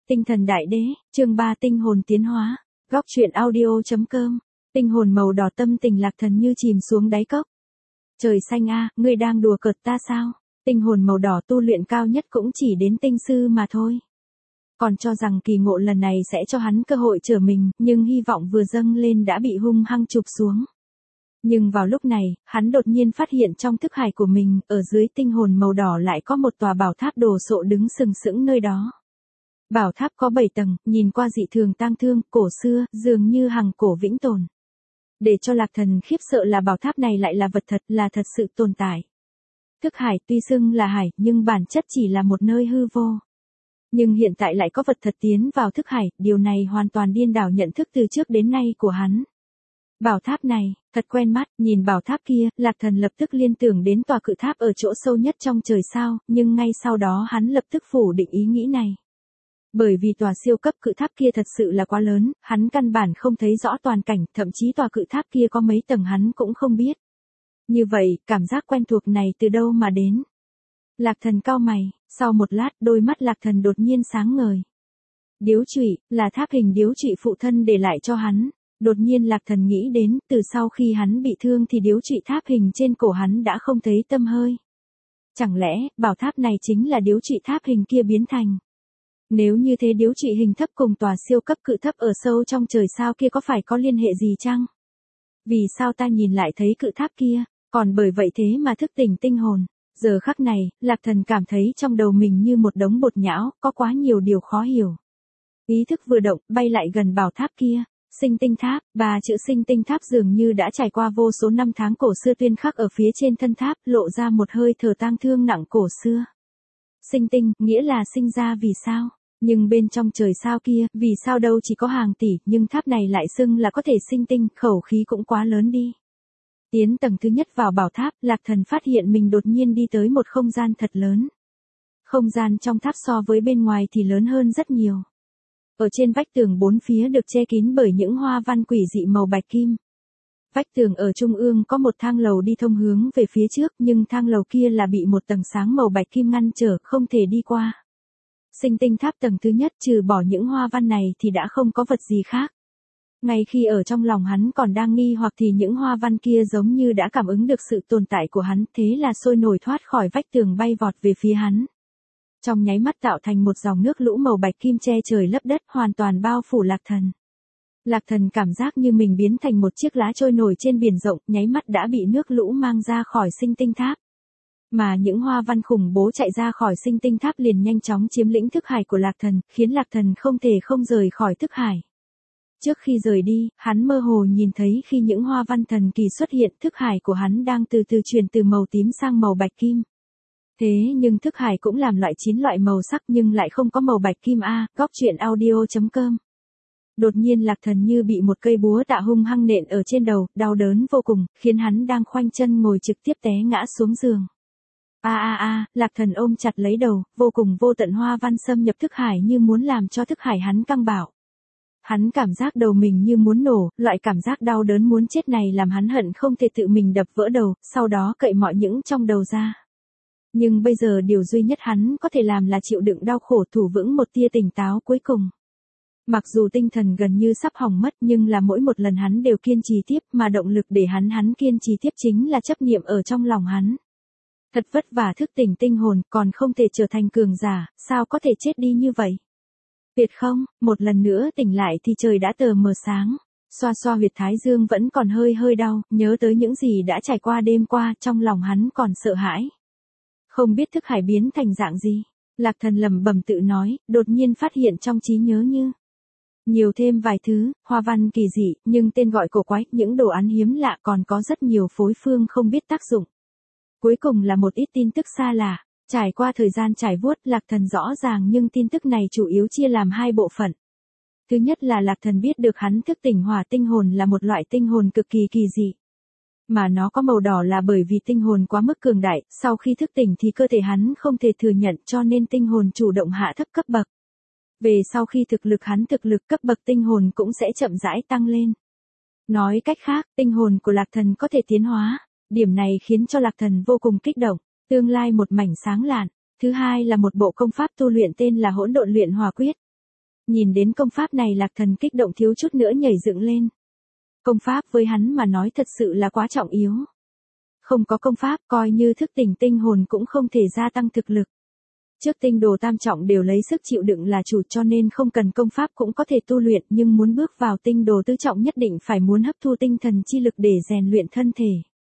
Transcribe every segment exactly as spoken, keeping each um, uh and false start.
Tinh thần đại đế, chương ba tinh hồn tiến hóa, góc truyện audio.com, tinh hồn màu đỏ tâm tình Lạc Thần như chìm xuống đáy cốc. Trời xanh a, ngươi đang đùa cợt ta sao? Tinh hồn màu đỏ tu luyện cao nhất cũng chỉ đến tinh sư mà thôi. Còn cho rằng kỳ ngộ lần này sẽ cho hắn cơ hội trở mình, nhưng hy vọng vừa dâng lên đã bị hung hăng chụp xuống. Nhưng vào lúc này, hắn đột nhiên phát hiện trong thức hải của mình, ở dưới tinh hồn màu đỏ lại có một tòa bảo tháp đồ sộ đứng sừng sững nơi đó. Bảo tháp có bảy tầng, nhìn qua dị thường tang thương, cổ xưa, dường như hằng cổ vĩnh tồn. Để cho Lạc Thần khiếp sợ là bảo tháp này lại là vật thật, là thật sự tồn tại. Thức hải tuy xưng là hải, nhưng bản chất chỉ là một nơi hư vô. Nhưng hiện tại lại có vật thật tiến vào thức hải, điều này hoàn toàn điên đảo nhận thức từ trước đến nay của hắn. Bảo tháp này, thật quen mắt, nhìn bảo tháp kia, Lạc Thần lập tức liên tưởng đến tòa cự tháp ở chỗ sâu nhất trong trời sao, nhưng ngay sau đó hắn lập tức phủ định ý nghĩ này. Bởi vì tòa siêu cấp cự tháp kia thật sự là quá lớn, hắn căn bản không thấy rõ toàn cảnh, thậm chí tòa cự tháp kia có mấy tầng hắn cũng không biết. Như vậy, cảm giác quen thuộc này từ đâu mà đến? Lạc Thần cau mày, sau một lát, đôi mắt Lạc Thần đột nhiên sáng ngời. Điếu trụy, là tháp hình điếu trụy phụ thân để lại cho hắn. Đột nhiên Lạc Thần nghĩ đến, từ sau khi hắn bị thương thì điếu trụy tháp hình trên cổ hắn đã không thấy tăm hơi. Chẳng lẽ, bảo tháp này chính là điếu trụy tháp hình kia biến thành? Nếu như thế điếu trụy hình thấp cùng tòa siêu cấp cự thấp ở sâu trong trời sao kia có phải có liên hệ gì chăng? Vì sao ta nhìn lại thấy cự tháp kia, còn bởi vậy thế mà thức tỉnh tinh hồn? Giờ khắc này, Lạc Thần cảm thấy trong đầu mình như một đống bột nhão, có quá nhiều điều khó hiểu. Ý thức vừa động, bay lại gần bảo tháp kia. Sinh tinh tháp, ba chữ sinh tinh tháp dường như đã trải qua vô số năm tháng cổ xưa tuyên khắc ở phía trên thân tháp, lộ ra một hơi thở tang thương nặng cổ xưa. Sinh tinh, nghĩa là sinh ra vì sao? Nhưng bên trong trời sao kia, vì sao đâu chỉ có hàng tỷ, nhưng tháp này lại xưng là có thể sinh tinh, khẩu khí cũng quá lớn đi. Tiến tầng thứ nhất vào bảo tháp, Lạc Thần phát hiện mình đột nhiên đi tới một không gian thật lớn. Không gian trong tháp so với bên ngoài thì lớn hơn rất nhiều. Ở trên vách tường bốn phía được che kín bởi những hoa văn quỷ dị màu bạch kim. Vách tường ở trung ương có một thang lầu đi thông hướng về phía trước, nhưng thang lầu kia là bị một tầng sáng màu bạch kim ngăn trở, không thể đi qua. Sinh tinh tháp tầng thứ nhất trừ bỏ những hoa văn này thì đã không có vật gì khác. Ngay khi ở trong lòng hắn còn đang nghi hoặc thì những hoa văn kia giống như đã cảm ứng được sự tồn tại của hắn, thế là sôi nổi thoát khỏi vách tường bay vọt về phía hắn. Trong nháy mắt tạo thành một dòng nước lũ màu bạch kim che trời lấp đất hoàn toàn bao phủ Lạc Thần. Lạc Thần cảm giác như mình biến thành một chiếc lá trôi nổi trên biển rộng, nháy mắt đã bị nước lũ mang ra khỏi sinh tinh tháp. Mà những hoa văn khủng bố chạy ra khỏi sinh tinh tháp liền nhanh chóng chiếm lĩnh thức hải của Lạc Thần, khiến Lạc Thần không thể không rời khỏi thức hải. Trước khi rời đi, hắn mơ hồ nhìn thấy khi những hoa văn thần kỳ xuất hiện, thức hải của hắn đang từ từ chuyển từ màu tím sang màu bạch kim. Thế nhưng thức hải cũng làm loại chín loại màu sắc nhưng lại không có màu bạch kim a, góc truyện audio.com. Đột nhiên Lạc Thần như bị một cây búa tạ hung hăng nện ở trên đầu, đau đớn vô cùng, khiến hắn đang khoanh chân ngồi trực tiếp té ngã xuống giường. A a a, Lạc Thần ôm chặt lấy đầu, vô cùng vô tận hoa văn xâm nhập thức hải như muốn làm cho thức hải hắn căng bạo. Hắn cảm giác đầu mình như muốn nổ, loại cảm giác đau đớn muốn chết này làm hắn hận không thể tự mình đập vỡ đầu, sau đó cậy mọi những trong đầu ra. Nhưng bây giờ điều duy nhất hắn có thể làm là chịu đựng đau khổ thủ vững một tia tỉnh táo cuối cùng. Mặc dù tinh thần gần như sắp hỏng mất nhưng là mỗi một lần hắn đều kiên trì tiếp mà động lực để hắn hắn kiên trì tiếp chính là chấp niệm ở trong lòng hắn. Thật vất vả thức tỉnh tinh hồn còn không thể trở thành cường giả, sao có thể chết đi như vậy? Tuyệt không, một lần nữa tỉnh lại thì trời đã tờ mờ sáng. Xoa xoa huyệt thái dương vẫn còn hơi hơi đau, nhớ tới những gì đã trải qua đêm qua, trong lòng hắn còn sợ hãi. Không biết thức hải biến thành dạng gì, Lạc Thần lẩm bẩm tự nói, đột nhiên phát hiện trong trí nhớ như nhiều thêm vài thứ, hoa văn kỳ dị, nhưng tên gọi cổ quái, những đồ án hiếm lạ còn có rất nhiều phối phương không biết tác dụng. Cuối cùng là một ít tin tức xa lạ, trải qua thời gian trải vuốt Lạc Thần rõ ràng nhưng tin tức này chủ yếu chia làm hai bộ phận. Thứ nhất là Lạc Thần biết được hắn thức tỉnh hỏa tinh hồn là một loại tinh hồn cực kỳ kỳ dị. Mà nó có màu đỏ là bởi vì tinh hồn quá mức cường đại, sau khi thức tỉnh thì cơ thể hắn không thể thừa nhận cho nên tinh hồn chủ động hạ thấp cấp bậc. Về sau khi thực lực hắn thực lực cấp bậc tinh hồn cũng sẽ chậm rãi tăng lên. Nói cách khác, tinh hồn của Lạc Thần có thể tiến hóa, điểm này khiến cho Lạc Thần vô cùng kích động, tương lai một mảnh sáng lạn. Thứ hai là một bộ công pháp tu luyện tên là Hỗn Độn Luyện Hỏa Quyết. Nhìn đến công pháp này Lạc Thần kích động thiếu chút nữa nhảy dựng lên. Công pháp với hắn mà nói thật sự là quá trọng yếu. Không có công pháp coi như thức tỉnh tinh hồn cũng không thể gia tăng thực lực. Trước tinh đồ tam trọng đều lấy sức chịu đựng là chủ cho nên không cần công pháp cũng có thể tu luyện, nhưng muốn bước vào tinh đồ tứ trọng nhất định phải muốn hấp thu tinh thần chi lực để rèn luyện thân thể.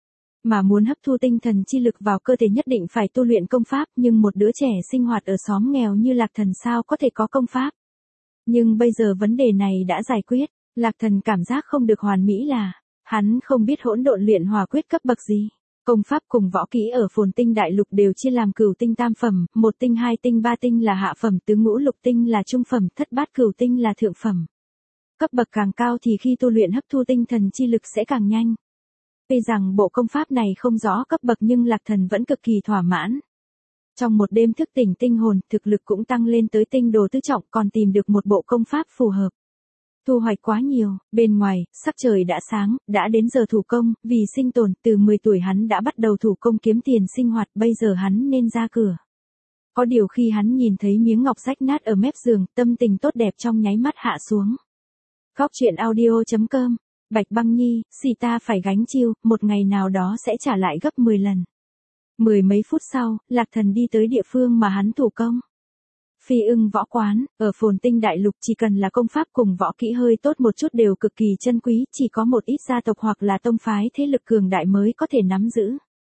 Mà muốn hấp thu tinh thần chi lực vào cơ thể nhất định phải tu luyện công pháp, nhưng một đứa trẻ sinh hoạt ở xóm nghèo như Lạc Thần sao có thể có công pháp. Nhưng bây giờ vấn đề này đã giải quyết, Lạc Thần cảm giác không được hoàn mỹ là, hắn không biết hỗn độn luyện hỏa quyết cấp bậc gì. Công pháp cùng võ kỹ ở Phồn Tinh Đại Lục đều chia làm cửu tinh tam phẩm, một tinh hai tinh ba tinh là hạ phẩm, tứ ngũ lục tinh là trung phẩm, thất bát cửu tinh là thượng phẩm. Cấp bậc càng cao thì khi tu luyện hấp thu tinh thần chi lực sẽ càng nhanh. Tuy rằng bộ công pháp này không rõ cấp bậc nhưng Lạc Thần vẫn cực kỳ thỏa mãn. Trong một đêm thức tỉnh tinh hồn, thực lực cũng tăng lên tới tinh đồ tứ trọng, còn tìm được một bộ công pháp phù hợp. Thu hoạch quá nhiều, bên ngoài, sắc trời đã sáng, đã đến giờ thủ công, vì sinh tồn, từ mười tuổi hắn đã bắt đầu thủ công kiếm tiền sinh hoạt, bây giờ hắn nên ra cửa. Có điều khi hắn nhìn thấy miếng ngọc rách nát ở mép giường, tâm tình tốt đẹp trong nháy mắt hạ xuống. Góc truyện audio chấm com, Bạch Băng Nhi, xì ta phải gánh chiêu, một ngày nào đó sẽ trả lại gấp mười lần. Mười mấy phút sau, Lạc Thần đi tới địa phương mà hắn thủ công. Phi Ưng Võ Quán, ở Phồn Tinh Đại Lục chỉ cần là công pháp cùng võ kỹ hơi tốt một chút đều cực kỳ chân quý, chỉ có một ít gia tộc hoặc là tông phái thế lực cường đại mới có thể nắm giữ.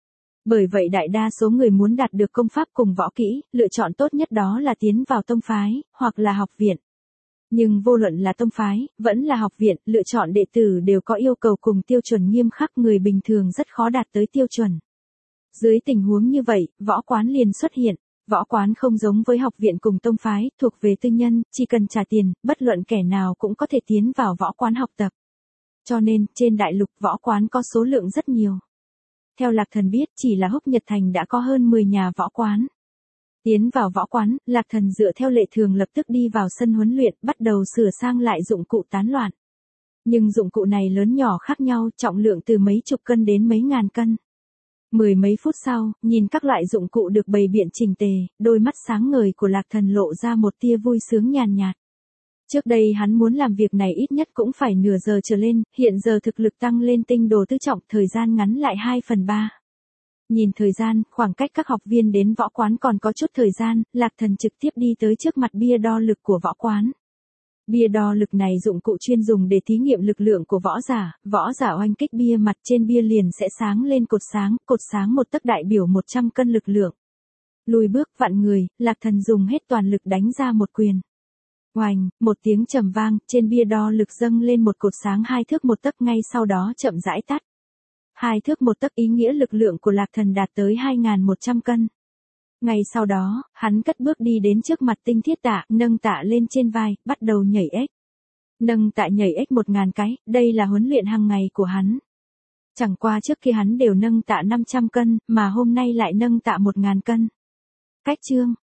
Bởi vậy đại đa số người muốn đạt được công pháp cùng võ kỹ, lựa chọn tốt nhất đó là tiến vào tông phái, hoặc là học viện. Nhưng vô luận là tông phái, vẫn là học viện, lựa chọn đệ tử đều có yêu cầu cùng tiêu chuẩn nghiêm khắc, người bình thường rất khó đạt tới tiêu chuẩn. Dưới tình huống như vậy, võ quán liền xuất hiện. Võ quán không giống với học viện cùng tông phái, thuộc về tư nhân, chỉ cần trả tiền, bất luận kẻ nào cũng có thể tiến vào võ quán học tập. Cho nên, trên đại lục võ quán có số lượng rất nhiều. Theo Lạc Thần biết, chỉ là Húc Nhật Thành đã có hơn mười nhà võ quán. Tiến vào võ quán, Lạc Thần dựa theo lệ thường lập tức đi vào sân huấn luyện, bắt đầu sửa sang lại dụng cụ tán loạn. Nhưng dụng cụ này lớn nhỏ khác nhau, trọng lượng từ mấy chục cân đến mấy ngàn cân. Mười mấy phút sau, nhìn các loại dụng cụ được bày biện chỉnh tề, đôi mắt sáng ngời của Lạc Thần lộ ra một tia vui sướng nhàn nhạt. Trước đây hắn muốn làm việc này ít nhất cũng phải nửa giờ trở lên, hiện giờ thực lực tăng lên tinh đồ tứ trọng, thời gian ngắn lại hai phần ba. Nhìn thời gian, khoảng cách các học viên đến võ quán còn có chút thời gian, Lạc Thần trực tiếp đi tới trước mặt bia đo lực của võ quán. Bia đo lực này dụng cụ chuyên dùng để thí nghiệm lực lượng của võ giả, võ giả oanh kích bia mặt trên bia liền sẽ sáng lên cột sáng, cột sáng một tấc đại biểu một trăm cân lực lượng. Lùi bước vặn người, Lạc Thần dùng hết toàn lực đánh ra một quyền. Oành, một tiếng trầm vang, trên bia đo lực dâng lên một cột sáng hai thước một tấc, ngay sau đó chậm rãi tắt. Hai thước một tấc ý nghĩa lực lượng của Lạc Thần đạt tới hai nghìn một trăm cân. Ngay sau đó, hắn cất bước đi đến trước mặt Tinh Thiết Tạ, nâng tạ lên trên vai, bắt đầu nhảy ếch. Nâng tạ nhảy ếch một ngàn cái, đây là huấn luyện hàng ngày của hắn. Chẳng qua trước khi hắn đều nâng tạ năm trăm cân, mà hôm nay lại nâng tạ một ngàn cân. Cách chương,